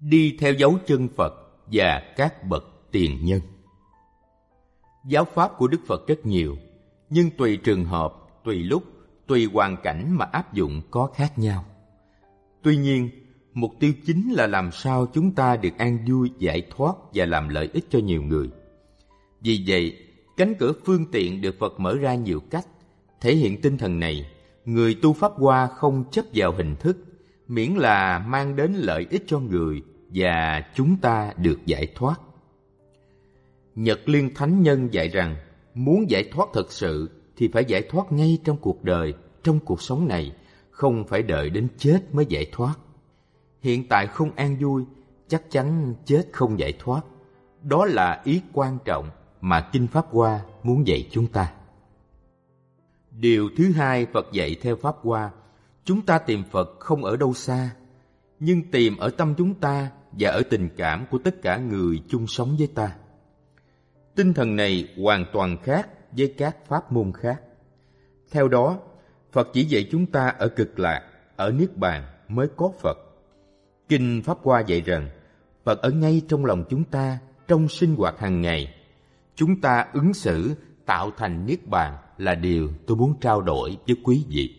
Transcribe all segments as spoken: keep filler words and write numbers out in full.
đi theo dấu chân Phật và các bậc tiền nhân. Giáo pháp của Đức Phật rất nhiều, nhưng tùy trường hợp, tùy lúc, tùy hoàn cảnh mà áp dụng có khác nhau. Tuy nhiên, mục tiêu chính là làm sao chúng ta được an vui, giải thoát và làm lợi ích cho nhiều người. Vì vậy, cánh cửa phương tiện được Phật mở ra nhiều cách. Thể hiện tinh thần này, người tu Pháp Hoa không chấp vào hình thức, miễn là mang đến lợi ích cho người và chúng ta được giải thoát. Nhật Liên Thánh Nhân dạy rằng, muốn giải thoát thật sự thì phải giải thoát ngay trong cuộc đời, trong cuộc sống này, không phải đợi đến chết mới giải thoát. Hiện tại không an vui, chắc chắn chết không giải thoát. Đó là ý quan trọng mà Kinh Pháp Hoa muốn dạy chúng ta. Điều thứ hai Phật dạy theo Pháp Hoa, chúng ta tìm Phật không ở đâu xa, nhưng tìm ở tâm chúng ta và ở tình cảm của tất cả người chung sống với ta. Tinh thần này hoàn toàn khác với các pháp môn khác. Theo đó, Phật chỉ dạy chúng ta ở Cực Lạc, ở Niết Bàn mới có Phật. Kinh Pháp Hoa dạy rằng, Phật ở ngay trong lòng chúng ta, trong sinh hoạt hàng ngày. Chúng ta ứng xử tạo thành Niết Bàn là điều tôi muốn trao đổi với quý vị.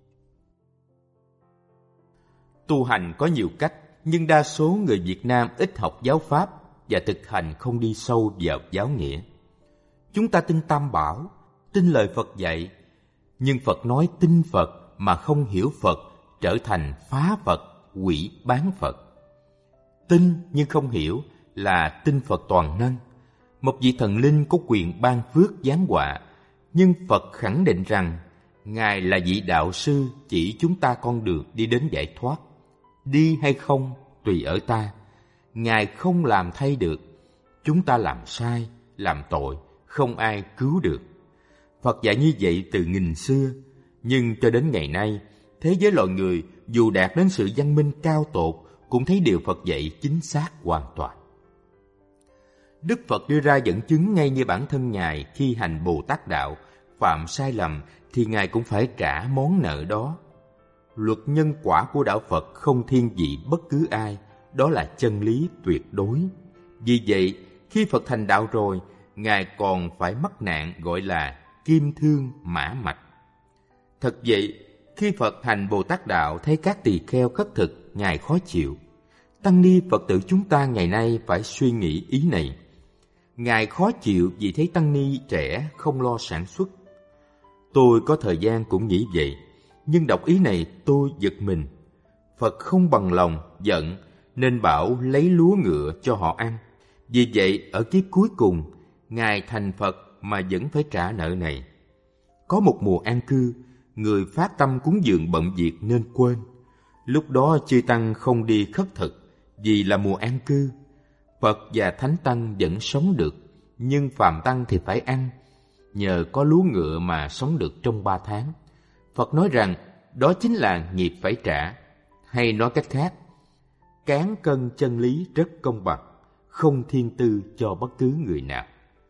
Tu hành có nhiều cách, nhưng đa số người Việt Nam ít học giáo pháp và thực hành không đi sâu vào giáo nghĩa. Chúng ta tin Tam Bảo, tin lời Phật dạy, nhưng Phật nói tin Phật mà không hiểu Phật trở thành phá Phật, hủy bán Phật. Tin nhưng không hiểu là tin Phật toàn năng. Một vị thần linh có quyền ban phước giáng họa, nhưng Phật khẳng định rằng Ngài là vị đạo sư chỉ chúng ta con đường đi đến giải thoát. Đi hay không tùy ở ta. Ngài không làm thay được. Chúng ta làm sai, làm tội, không ai cứu được. Phật dạy như vậy từ nghìn xưa, nhưng cho đến ngày nay, thế giới loài người dù đạt đến sự văn minh cao tột cũng thấy điều Phật dạy chính xác hoàn toàn. Đức Phật đưa ra dẫn chứng ngay như bản thân Ngài khi hành Bồ Tát đạo, phạm sai lầm thì Ngài cũng phải trả món nợ đó. Luật nhân quả của đạo Phật không thiên vị bất cứ ai, đó là chân lý tuyệt đối. Vì vậy, khi Phật thành đạo rồi, Ngài còn phải mắc nạn gọi là kim thương mã mạch. Thật vậy, khi Phật hành Bồ Tát đạo thấy các tỳ kheo khất thực, Ngài khó chịu. Tăng ni Phật tử chúng ta ngày nay phải suy nghĩ ý này. Ngài khó chịu vì thấy tăng ni trẻ không lo sản xuất. Tôi có thời gian cũng nghĩ vậy, nhưng đọc ý này tôi giật mình. Phật không bằng lòng, giận, nên bảo lấy lúa ngựa cho họ ăn. Vì vậy, ở kiếp cuối cùng, Ngài thành Phật mà vẫn phải trả nợ này. Có một mùa an cư, người phát tâm cúng dường bận việc nên quên. Lúc đó chư tăng không đi khất thực, vì là mùa an cư. Phật và Thánh Tăng vẫn sống được, nhưng phàm tăng thì phải ăn. Nhờ có lúa ngựa mà sống được trong ba tháng. Phật nói rằng đó chính là nghiệp phải trả. Hay nói cách khác, cán cân chân lý rất công bằng, không thiên tư cho bất cứ người nào.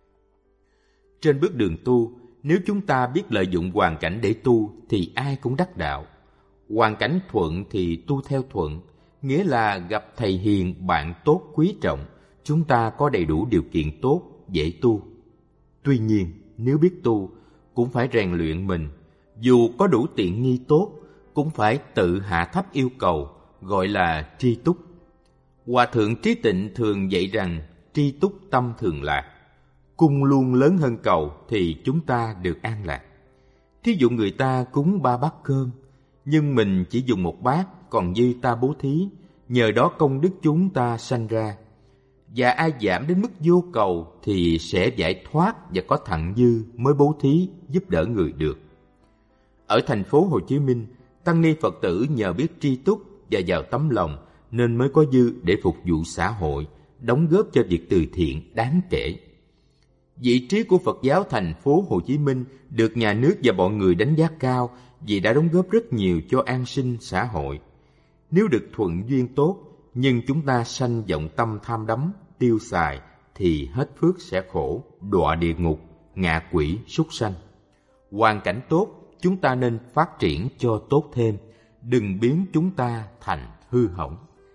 Trên bước đường tu, nếu chúng ta biết lợi dụng hoàn cảnh để tu thì ai cũng đắc đạo. Hoàn cảnh thuận thì tu theo thuận, nghĩa là gặp thầy hiền, bạn tốt quý trọng, chúng ta có đầy đủ điều kiện tốt, dễ tu. Tuy nhiên, nếu biết tu, cũng phải rèn luyện mình. Dù có đủ tiện nghi tốt, cũng phải tự hạ thấp yêu cầu, gọi là tri túc. Hòa thượng Trí Tịnh thường dạy rằng tri túc tâm thường lạc. Cung luôn lớn hơn cầu thì chúng ta được an lạc. Thí dụ người ta cúng ba bát cơm, nhưng mình chỉ dùng một bát, còn dư ta bố thí, nhờ đó công đức chúng ta sanh ra. Và ai giảm đến mức vô cầu thì sẽ giải thoát và có thặng dư mới bố thí giúp đỡ người được. Ở thành phố Hồ Chí Minh, tăng ni Phật tử nhờ biết tri túc và giàu tấm lòng nên mới có dư để phục vụ xã hội, đóng góp cho việc từ thiện đáng kể. Vị trí của Phật giáo thành phố Hồ Chí Minh được nhà nước và mọi người đánh giá cao vì đã đóng góp rất nhiều cho an sinh xã hội. Nếu được thuận duyên tốt, nhưng chúng ta sanh vọng tâm tham đắm, tiêu xài, thì hết phước sẽ khổ, đọa địa ngục, ngạ quỷ, súc sanh. Hoàn cảnh tốt, chúng ta nên phát triển cho tốt thêm, đừng biến chúng ta thành hư hỏng.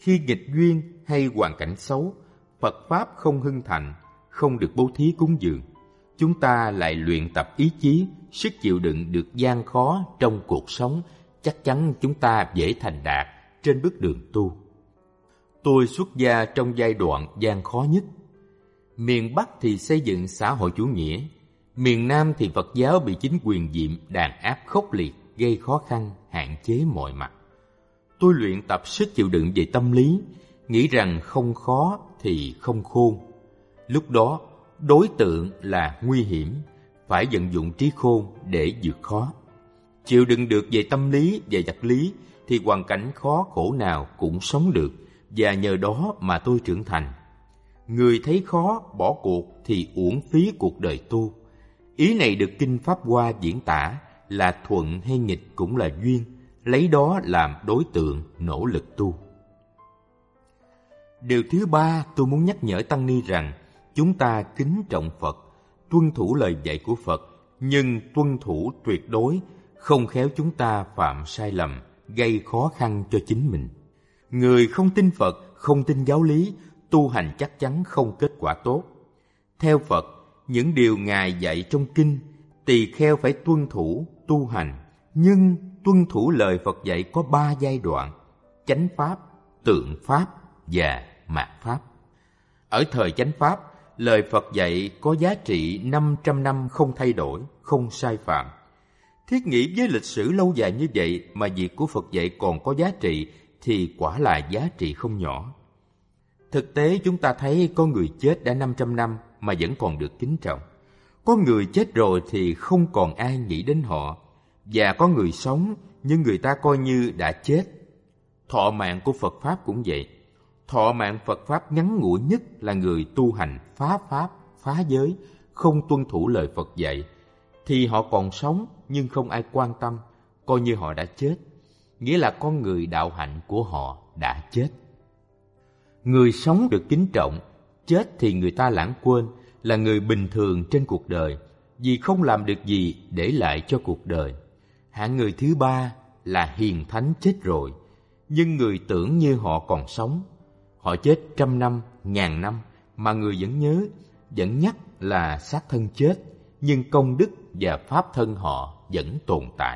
Khi nghịch duyên hay hoàn cảnh xấu, Phật Pháp không hưng thịnh, không được bố thí cúng dường, chúng ta lại luyện tập ý chí, sức chịu đựng được gian khó trong cuộc sống, chắc chắn chúng ta dễ thành đạt trên bước đường tu. Tôi xuất gia trong giai đoạn gian khó nhất. Miền Bắc thì xây dựng xã hội chủ nghĩa, miền Nam thì Phật giáo bị chính quyền diệm đàn áp khốc liệt, gây khó khăn, hạn chế mọi mặt. Tôi luyện tập sức chịu đựng về tâm lý, nghĩ rằng không khó thì không khôn. Lúc đó, đối tượng là nguy hiểm, phải vận dụng trí khôn để vượt khó. Chịu đựng được về tâm lý và vật lý thì hoàn cảnh khó khổ nào cũng sống được, và nhờ đó mà tôi trưởng thành. Người thấy khó bỏ cuộc thì uổng phí cuộc đời tu. Ý này được Kinh Pháp Hoa diễn tả là thuận hay nghịch cũng là duyên, lấy đó làm đối tượng nỗ lực tu. Điều thứ ba tôi muốn nhắc nhở tăng ni rằng chúng ta kính trọng Phật, tuân thủ lời dạy của Phật, nhưng tuân thủ tuyệt đối, không khéo chúng ta phạm sai lầm, gây khó khăn cho chính mình. Người không tin Phật, không tin giáo lý, tu hành chắc chắn không kết quả tốt. Theo Phật, những điều Ngài dạy trong kinh, tỳ kheo phải tuân thủ, tu hành. Nhưng tuân thủ lời Phật dạy có ba giai đoạn: chánh pháp, tượng pháp và mạt pháp. Ở thời chánh pháp, lời Phật dạy có giá trị năm trăm năm không thay đổi, không sai phạm. Thiết nghĩ với lịch sử lâu dài như vậy mà việc của Phật dạy còn có giá trị thì quả là giá trị không nhỏ. Thực tế chúng ta thấy có người chết đã năm trăm năm mà vẫn còn được kính trọng. Có người chết rồi thì không còn ai nghĩ đến họ. Và có người sống nhưng người ta coi như đã chết. Thọ mạng của Phật Pháp cũng vậy. Thọ mạng Phật Pháp ngắn ngủi nhất là người tu hành phá Pháp, phá giới, không tuân thủ lời Phật dạy. Thì họ còn sống nhưng không ai quan tâm, coi như họ đã chết. Nghĩa là con người đạo hạnh của họ đã chết. Người sống được kính trọng, chết thì người ta lãng quên, là người bình thường trên cuộc đời, vì không làm được gì để lại cho cuộc đời. Hạng người thứ ba là hiền thánh chết rồi, nhưng người tưởng như họ còn sống. Họ chết trăm năm, ngàn năm, mà người vẫn nhớ, vẫn nhắc là xác thân chết, nhưng công đức và pháp thân họ vẫn tồn tại.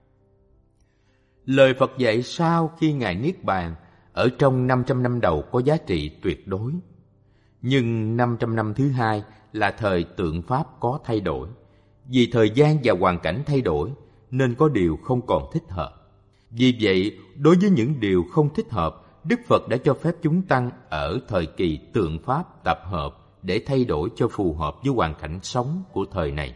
Lời Phật dạy sau khi Ngài Niết Bàn ở trong năm trăm năm đầu có giá trị tuyệt đối. Nhưng năm trăm năm thứ hai là thời tượng Pháp có thay đổi. Vì thời gian và hoàn cảnh thay đổi nên có điều không còn thích hợp. Vì vậy, đối với những điều không thích hợp, Đức Phật đã cho phép chúng tăng ở thời kỳ tượng Pháp tập hợp để thay đổi cho phù hợp với hoàn cảnh sống của thời này.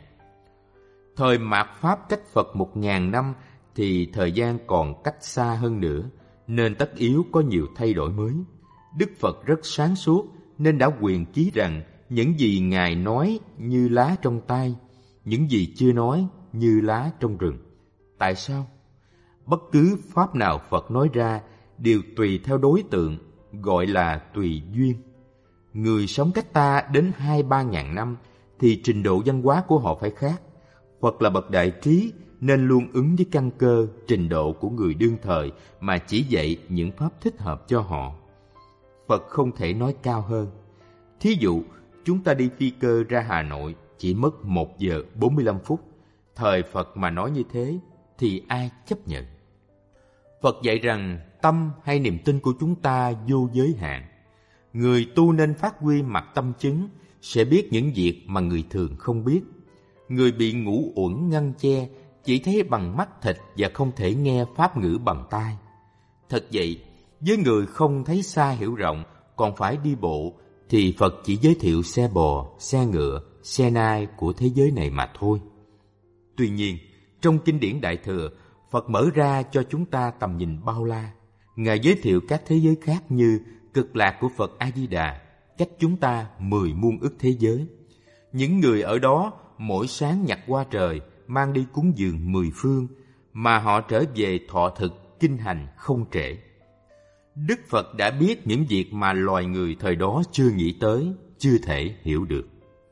Thời mạt Pháp cách Phật một ngàn năm thì thời gian còn cách xa hơn nữa, nên tất yếu có nhiều thay đổi mới. Đức Phật rất sáng suốt nên đã quyền chí rằng những gì Ngài nói như lá trong tay, những gì chưa nói như lá trong rừng. Tại sao? Bất cứ pháp nào Phật nói ra đều tùy theo đối tượng, gọi là tùy duyên. Người sống cách ta đến hai ba ngàn năm thì trình độ văn hóa của họ phải khác. Phật là bậc đại trí nên luôn ứng với căn cơ, trình độ của người đương thời mà chỉ dạy những pháp thích hợp cho họ. Phật không thể nói cao hơn. Thí dụ, chúng ta đi phi cơ ra Hà Nội chỉ mất một giờ bốn mươi lăm phút. Thời Phật mà nói như thế thì ai chấp nhận? Phật dạy rằng tâm hay niềm tin của chúng ta vô giới hạn. Người tu nên phát huy mặt tâm chứng, sẽ biết những việc mà người thường không biết. Người bị ngũ uẩn ngăn che, chỉ thấy bằng mắt thịt và không thể nghe pháp ngữ bằng tai. Thật vậy, với người không thấy xa hiểu rộng, còn phải đi bộ, thì Phật chỉ giới thiệu xe bò, xe ngựa, xe nai của thế giới này mà thôi. Tuy nhiên, trong kinh điển Đại Thừa, Phật mở ra cho chúng ta tầm nhìn bao la. Ngài giới thiệu các thế giới khác như cực lạc của Phật A-di-đà, cách chúng ta mười muôn ức thế giới. Những người ở đó mỗi sáng nhặt qua trời, mang đi cúng dường mười phương, mà họ trở về thọ thực, kinh hành không trễ. Đức Phật đã biết những việc mà loài người thời đó chưa nghĩ tới, chưa thể hiểu được.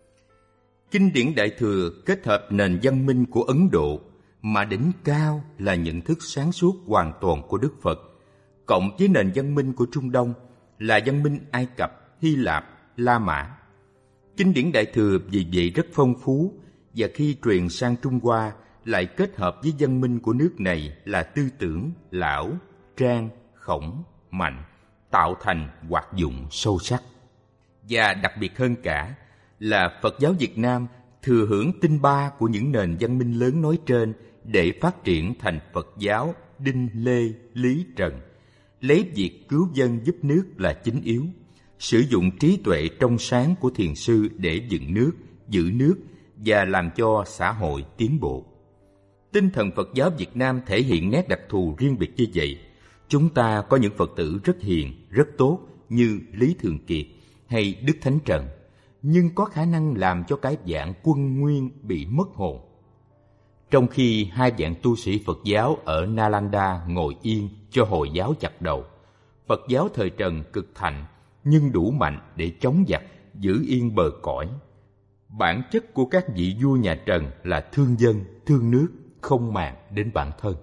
Kinh điển Đại Thừa kết hợp nền văn minh của Ấn Độ, mà đỉnh cao là nhận thức sáng suốt hoàn toàn của Đức Phật. cộng với nền văn minh của Trung Đông là văn minh Ai Cập, Hy Lạp, La Mã. Kinh điển Đại Thừa vì vậy rất phong phú, và khi truyền sang Trung Hoa lại kết hợp với văn minh của nước này là tư tưởng Lão, Trang, Khổng, Mạnh, tạo thành hoạt dụng sâu sắc. Và đặc biệt hơn cả là Phật giáo Việt Nam thừa hưởng tinh ba của những nền văn minh lớn nói trên để phát triển thành Phật giáo Đinh, Lê, Lý, Trần, lấy việc cứu dân giúp nước là chính yếu, sử dụng trí tuệ trong sáng của thiền sư để dựng nước, giữ nước và làm cho xã hội tiến bộ. Tinh thần Phật giáo Việt Nam thể hiện nét đặc thù riêng biệt như vậy. Chúng ta có những Phật tử rất hiền, rất tốt như Lý Thường Kiệt hay Đức Thánh Trần, nhưng có khả năng làm cho cái dạng Quân Nguyên bị mất hồn. Trong khi hai dạng tu sĩ Phật giáo ở Nalanda ngồi yên cho Hồi giáo chặt đầu, Phật giáo thời Trần cực thạnh nhưng đủ mạnh để chống giặc, giữ yên bờ cõi. Bản chất của các vị vua nhà Trần là thương dân, thương nước, không màng đến bản thân.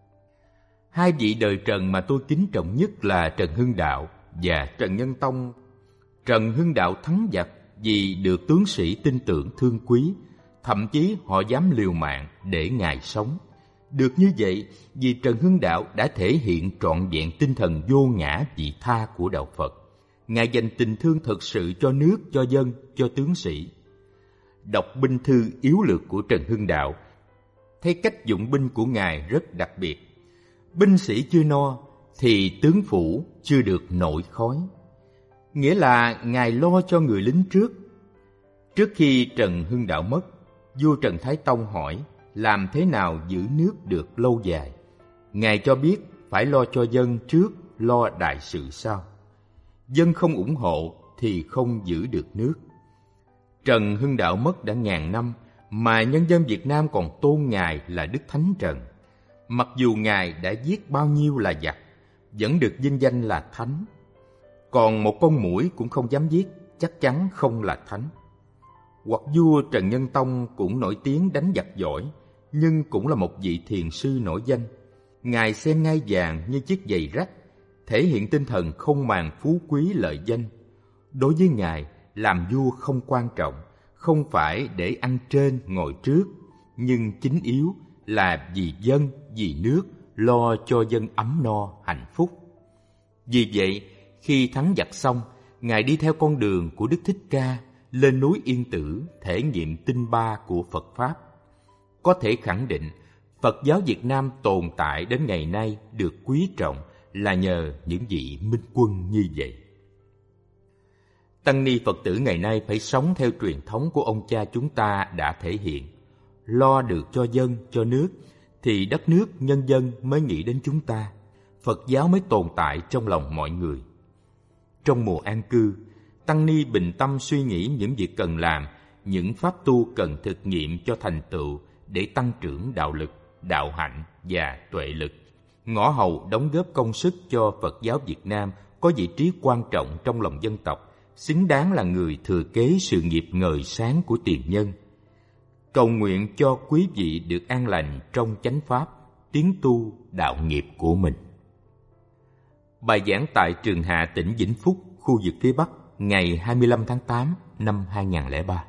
Hai vị đời Trần mà tôi kính trọng nhất là Trần Hưng Đạo và Trần Nhân Tông. Trần Hưng Đạo thắng giặc vì được tướng sĩ tin tưởng thương quý, thậm chí họ dám liều mạng để Ngài sống. Được như vậy vì Trần Hưng Đạo đã thể hiện trọn vẹn tinh thần vô ngã vị tha của Đạo Phật. Ngài dành tình thương thật sự cho nước, cho dân, cho tướng sĩ. Đọc binh thư yếu lược của Trần Hưng Đạo, thấy cách dụng binh của Ngài rất đặc biệt. Binh sĩ chưa no thì tướng phủ chưa được nổi khói. Nghĩa là Ngài lo cho người lính trước. Trước khi Trần Hưng Đạo mất, vua Trần Thái Tông hỏi làm thế nào giữ nước được lâu dài. Ngài cho biết phải lo cho dân trước, lo đại sự sau. Dân không ủng hộ thì không giữ được nước. Trần Hưng Đạo mất đã ngàn năm mà nhân dân Việt Nam còn tôn Ngài là Đức Thánh Trần. Mặc dù Ngài đã giết bao nhiêu là giặc, vẫn được vinh danh là Thánh. Còn một con muỗi cũng không dám giết, chắc chắn không là Thánh. Hoặc vua Trần Nhân Tông cũng nổi tiếng đánh giặc giỏi, nhưng cũng là một vị thiền sư nổi danh. Ngài xem ngai vàng như chiếc giày rách, thể hiện tinh thần không màng phú quý lợi danh. Đối với Ngài, làm vua không quan trọng, không phải để ăn trên ngồi trước, nhưng chính yếu là vì dân, vì nước, lo cho dân ấm no, hạnh phúc. Vì vậy, khi thắng giặc xong, Ngài đi theo con đường của Đức Thích Ca, lên núi Yên Tử, thể nghiệm tinh ba của Phật Pháp. Có thể khẳng định, Phật giáo Việt Nam tồn tại đến ngày nay được quý trọng là nhờ những vị minh quân như vậy. Tăng ni Phật tử ngày nay phải sống theo truyền thống của ông cha chúng ta đã thể hiện. Lo được cho dân, cho nước, thì đất nước, nhân dân mới nghĩ đến chúng ta. Phật giáo mới tồn tại trong lòng mọi người. Trong mùa an cư, Tăng ni bình tâm suy nghĩ những việc cần làm, những pháp tu cần thực nghiệm cho thành tựu để tăng trưởng đạo lực, đạo hạnh và tuệ lực. Ngõ hầu đóng góp công sức cho Phật giáo Việt Nam có vị trí quan trọng trong lòng dân tộc, xứng đáng là người thừa kế sự nghiệp ngời sáng của tiền nhân. Cầu nguyện cho quý vị được an lành trong chánh pháp, tiến tu đạo nghiệp của mình. Bài giảng tại Trường Hạ, tỉnh Vĩnh Phúc, khu vực phía Bắc, ngày hai mươi lăm tháng tám năm hai nghìn không trăm lẻ ba.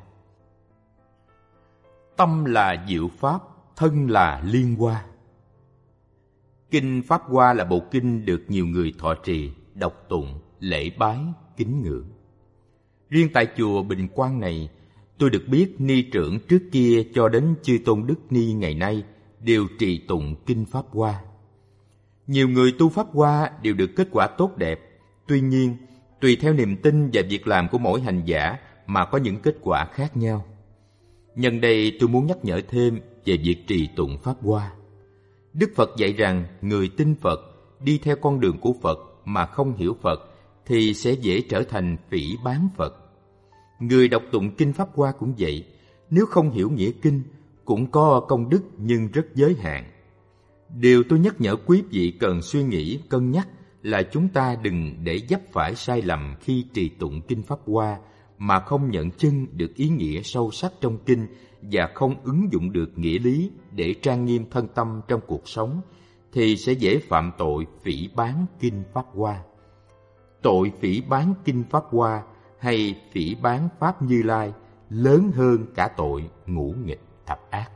Tâm là diệu pháp, thân là liên hoa. Kinh Pháp Hoa là bộ kinh được nhiều người thọ trì, đọc tụng, lễ bái, kính ngưỡng. Riêng tại chùa Bình Quang này, tôi được biết ni trưởng trước kia cho đến chư tôn đức ni ngày nay đều trì tụng kinh Pháp Hoa. Nhiều người tu Pháp Hoa đều được kết quả tốt đẹp. Tuy nhiên, tùy theo niềm tin và việc làm của mỗi hành giả mà có những kết quả khác nhau. Nhân đây tôi muốn nhắc nhở thêm về việc trì tụng Pháp Hoa. Đức Phật dạy rằng người tin Phật, đi theo con đường của Phật mà không hiểu Phật thì sẽ dễ trở thành phỉ báng Phật. Người đọc tụng kinh Pháp Hoa cũng vậy, nếu không hiểu nghĩa kinh cũng có công đức nhưng rất giới hạn. Điều tôi nhắc nhở quý vị cần suy nghĩ, cân nhắc là chúng ta đừng để vấp phải sai lầm khi trì tụng kinh Pháp Hoa mà không nhận chân được ý nghĩa sâu sắc trong kinh và không ứng dụng được nghĩa lý để trang nghiêm thân tâm trong cuộc sống, thì sẽ dễ phạm tội phỉ báng Kinh Pháp Hoa. Tội phỉ báng Kinh Pháp Hoa hay phỉ báng Pháp Như Lai lớn hơn cả tội ngũ nghịch thập ác.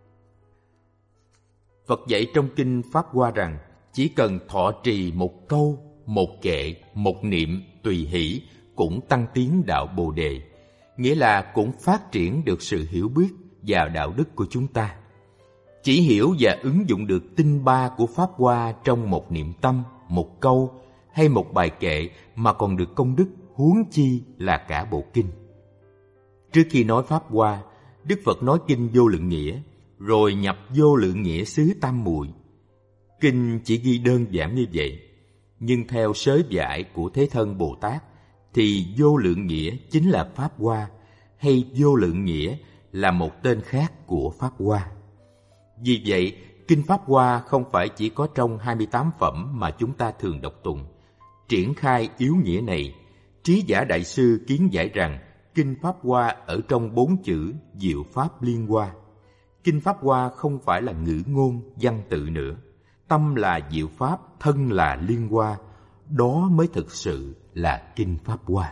Phật dạy trong Kinh Pháp Hoa rằng chỉ cần thọ trì một câu, một kệ, một niệm tùy hỷ cũng tăng tiến đạo Bồ Đề, nghĩa là cũng phát triển được sự hiểu biết và đạo đức của chúng ta. Chỉ hiểu và ứng dụng được tinh ba của Pháp Hoa trong một niệm tâm, một câu hay một bài kệ mà còn được công đức, huống chi là cả bộ kinh. Trước khi nói Pháp Hoa, Đức Phật nói Kinh Vô Lượng Nghĩa, rồi nhập Vô Lượng Nghĩa xứ Tam Muội. Kinh chỉ ghi đơn giản như vậy, nhưng theo sớ giải của Thế Thân Bồ Tát thì Vô Lượng Nghĩa chính là Pháp Hoa, hay Vô Lượng Nghĩa là một tên khác của Pháp Hoa. Vì vậy, Kinh Pháp Hoa không phải chỉ có trong hai mươi tám phẩm mà chúng ta thường đọc tụng. Triển khai yếu nghĩa này, Trí Giả Đại Sư kiến giải rằng Kinh Pháp Hoa ở trong bốn chữ Diệu Pháp Liên Hoa. Kinh Pháp Hoa không phải là ngữ ngôn, văn tự nữa. Tâm là Diệu Pháp, thân là Liên Hoa. Đó mới thực sự là Kinh Pháp Hoa.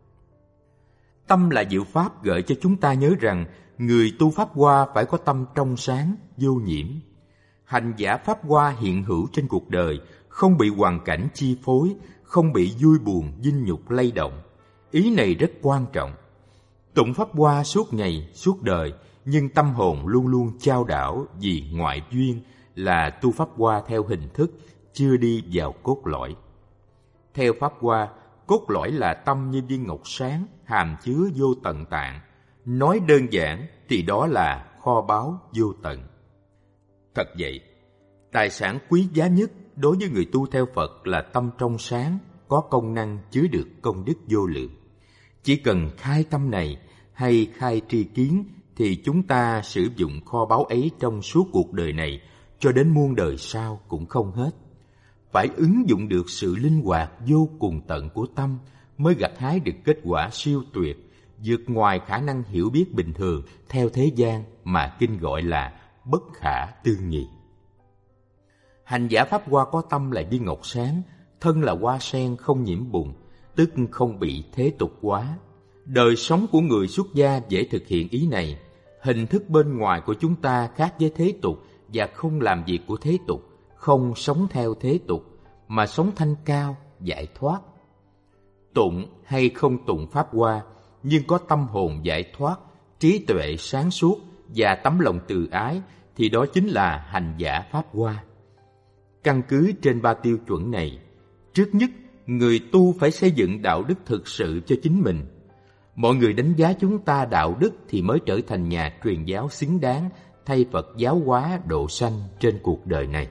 Tâm là Diệu Pháp gợi cho chúng ta nhớ rằng người tu Pháp Hoa phải có tâm trong sáng, vô nhiễm. Hành giả Pháp Hoa hiện hữu trên cuộc đời, không bị hoàn cảnh chi phối, không bị vui buồn, vinh nhục lay động. Ý này rất quan trọng. Tụng Pháp Hoa suốt ngày, suốt đời, nhưng tâm hồn luôn luôn chao đảo vì ngoại duyên, là tu Pháp Hoa theo hình thức, chưa đi vào cốt lõi. Theo Pháp Hoa, cốt lõi là tâm như viên ngọc sáng, hàm chứa vô tận tạng. Nói đơn giản thì đó là kho báu vô tận. Thật vậy, tài sản quý giá nhất đối với người tu theo Phật là tâm trong sáng, có công năng chứa được công đức vô lượng. Chỉ cần khai tâm này hay khai tri kiến thì chúng ta sử dụng kho báu ấy trong suốt cuộc đời này cho đến muôn đời sau cũng không hết. Phải ứng dụng được sự linh hoạt vô cùng tận của tâm mới gặt hái được kết quả siêu tuyệt, vượt ngoài khả năng hiểu biết bình thường theo thế gian mà Kinh gọi là bất khả tư nghị. Hành giả Pháp Hoa có tâm là viên ngọc sáng, thân là hoa sen không nhiễm bùn, tức không bị thế tục hóa. Đời sống của người xuất gia dễ thực hiện ý này. Hình thức bên ngoài của chúng ta khác với thế tục và không làm việc của thế tục, không sống theo thế tục, mà sống thanh cao, giải thoát. Tụng hay không tụng Pháp Hoa, nhưng có tâm hồn giải thoát, trí tuệ sáng suốt và tấm lòng từ ái, thì đó chính là hành giả Pháp Hoa. Căn cứ trên ba tiêu chuẩn này, trước nhất, người tu phải xây dựng đạo đức thực sự cho chính mình. Mọi người đánh giá chúng ta đạo đức thì mới trở thành nhà truyền giáo xứng đáng thay Phật giáo hóa độ sanh trên cuộc đời này.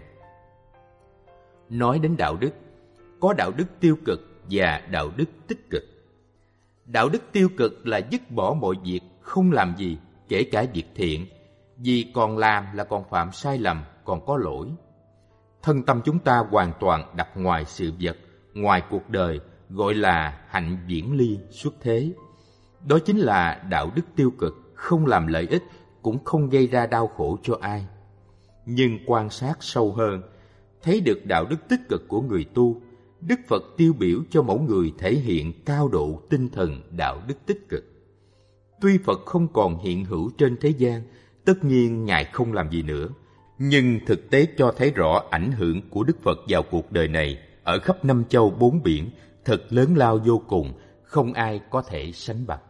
Nói đến đạo đức, có đạo đức tiêu cực và đạo đức tích cực. Đạo đức tiêu cực là dứt bỏ mọi việc, không làm gì, kể cả việc thiện, vì còn làm là còn phạm sai lầm, còn có lỗi. Thân tâm chúng ta hoàn toàn đặt ngoài sự vật, ngoài cuộc đời, gọi là hạnh viễn ly xuất thế. Đó chính là đạo đức tiêu cực, không làm lợi ích, cũng không gây ra đau khổ cho ai. Nhưng quan sát sâu hơn, thấy được đạo đức tích cực của người tu, Đức Phật tiêu biểu cho mẫu người thể hiện cao độ tinh thần đạo đức tích cực. Tuy Phật không còn hiện hữu trên thế gian, tất nhiên Ngài không làm gì nữa, nhưng thực tế cho thấy rõ ảnh hưởng của Đức Phật vào cuộc đời này ở khắp năm châu bốn biển thật lớn lao vô cùng, không ai có thể sánh bằng.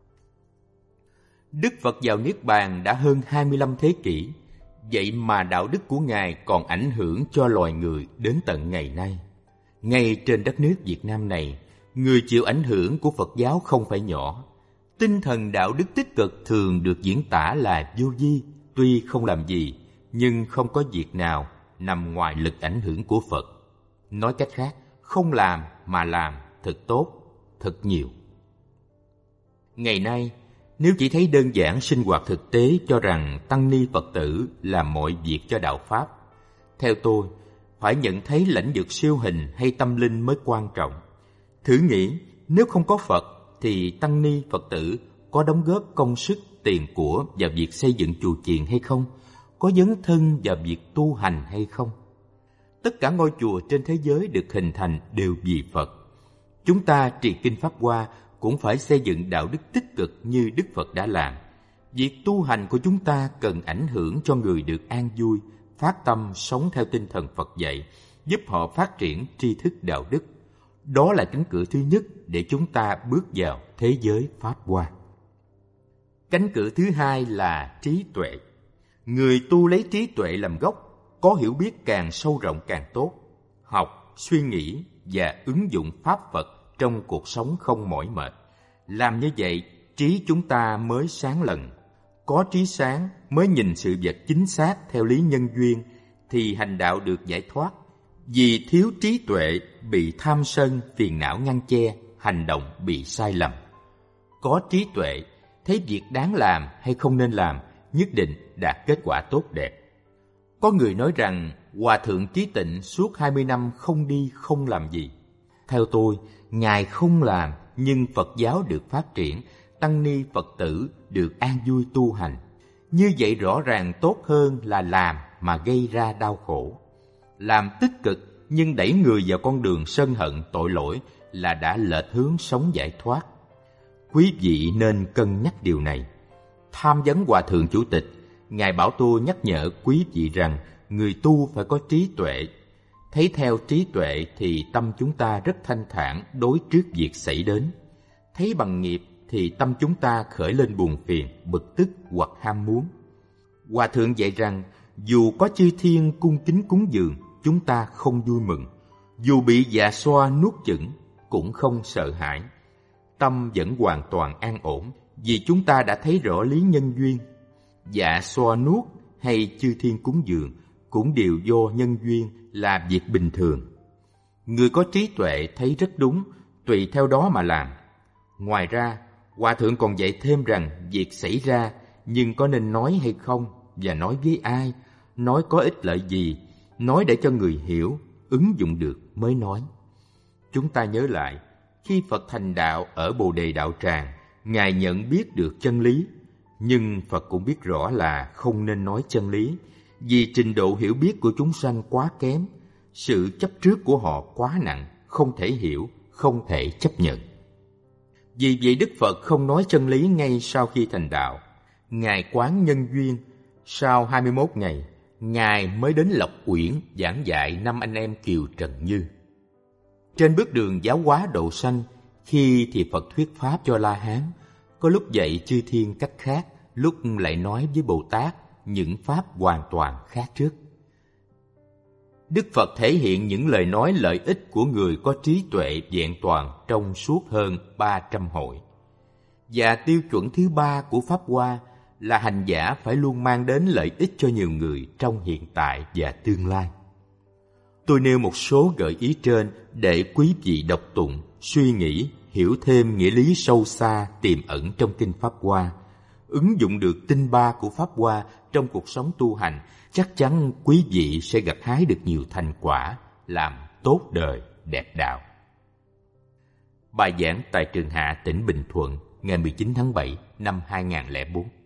Đức Phật vào Niết Bàn đã hơn hai mươi lăm thế kỷ, vậy mà đạo đức của Ngài còn ảnh hưởng cho loài người đến tận ngày nay. Ngay trên đất nước Việt Nam này, người chịu ảnh hưởng của Phật giáo không phải nhỏ. Tinh thần đạo đức tích cực thường được diễn tả là vô vi, tuy không làm gì, nhưng không có việc nào nằm ngoài lực ảnh hưởng của Phật. Nói cách khác, không làm mà làm thật tốt, thật nhiều. Ngày nay, nếu chỉ thấy đơn giản sinh hoạt thực tế cho rằng tăng ni Phật tử làm mọi việc cho đạo Pháp, theo tôi, phải nhận thấy lãnh vực siêu hình hay tâm linh mới quan trọng. Thử nghĩ, nếu không có Phật, thì tăng ni Phật tử có đóng góp công sức, tiền của vào việc xây dựng chùa chiền hay không? Có dấn thân vào việc tu hành hay không? Tất cả ngôi chùa trên thế giới được hình thành đều vì Phật. Chúng ta trì kinh Pháp Hoa cũng phải xây dựng đạo đức tích cực như Đức Phật đã làm. Việc tu hành của chúng ta cần ảnh hưởng cho người được an vui, phát tâm sống theo tinh thần Phật dạy, giúp họ phát triển tri thức đạo đức. Đó là cánh cửa thứ nhất để chúng ta bước vào thế giới Pháp Hoa. Cánh cửa thứ hai là trí tuệ. Người tu lấy trí tuệ làm gốc, có hiểu biết càng sâu rộng càng tốt. Học, suy nghĩ và ứng dụng Pháp Phật trong cuộc sống không mỏi mệt. Làm như vậy, trí chúng ta mới sáng lần. Có trí sáng mới nhìn sự vật chính xác theo lý nhân duyên, thì hành đạo được giải thoát. Vì thiếu trí tuệ, bị tham sân, phiền não ngăn che, hành động bị sai lầm. Có trí tuệ, thấy việc đáng làm hay không nên làm, nhất định đạt kết quả tốt đẹp. Có người nói rằng Hòa Thượng Trí Tịnh suốt hai mươi năm không đi không làm gì. Theo tôi, Ngài không làm nhưng Phật giáo được phát triển, tăng ni Phật tử được an vui tu hành. Như vậy rõ ràng tốt hơn là làm mà gây ra đau khổ. Làm tích cực nhưng đẩy người vào con đường sân hận tội lỗi là đã lệch hướng sống giải thoát. Quý vị nên cân nhắc điều này. Tham vấn Hòa Thượng Chủ tịch, Ngài bảo tôi nhắc nhở quý vị rằng người tu phải có trí tuệ. Thấy theo trí tuệ thì tâm chúng ta rất thanh thản đối trước việc xảy đến. Thấy bằng nghiệp thì tâm chúng ta khởi lên buồn phiền, bực tức hoặc ham muốn. Hòa Thượng dạy rằng dù có chư thiên cung kính cúng dường, chúng ta không vui mừng. Dù bị dạ xoa nuốt chửng, cũng không sợ hãi. Tâm vẫn hoàn toàn an ổn, vì chúng ta đã thấy rõ lý nhân duyên. Dạ xoa nuốt hay chư thiên cúng dường cũng đều do nhân duyên, là việc bình thường. Người có trí tuệ thấy rất đúng, tùy theo đó mà làm. Ngoài ra, Hòa Thượng còn dạy thêm rằng việc xảy ra nhưng có nên nói hay không, và nói với ai, nói có ích lợi gì, nói để cho người hiểu, ứng dụng được mới nói. Chúng ta nhớ lại, khi Phật thành đạo ở Bồ Đề Đạo Tràng, Ngài nhận biết được chân lý, nhưng Phật cũng biết rõ là không nên nói chân lý, vì trình độ hiểu biết của chúng sanh quá kém, sự chấp trước của họ quá nặng, không thể hiểu, không thể chấp nhận. Vì vậy Đức Phật không nói chân lý ngay sau khi thành đạo. Ngài quán nhân duyên, sau hai mươi mốt ngày, Ngài mới đến Lộc Uyển giảng dạy năm anh em Kiều Trần Như. Trên bước đường giáo hóa độ sanh, khi thì Phật thuyết pháp cho La Hán, có lúc dạy chư thiên cách khác, lúc lại nói với Bồ Tát những pháp hoàn toàn khác trước. Đức Phật thể hiện những lời nói lợi ích của người có trí tuệ vẹn toàn trong suốt hơn ba trăm hội. Và tiêu chuẩn thứ ba của Pháp Hoa là hành giả phải luôn mang đến lợi ích cho nhiều người trong hiện tại và tương lai. Tôi nêu một số gợi ý trên để quý vị đọc tụng, suy nghĩ, hiểu thêm nghĩa lý sâu xa tiềm ẩn trong kinh Pháp Hoa. Ứng dụng được tinh ba của Pháp Hoa trong cuộc sống tu hành, chắc chắn quý vị sẽ gặt hái được nhiều thành quả, làm tốt đời, đẹp đạo. Bài giảng tại Trường Hạ, tỉnh Bình Thuận, ngày mười chín tháng bảy năm hai nghìn không trăm lẻ bốn.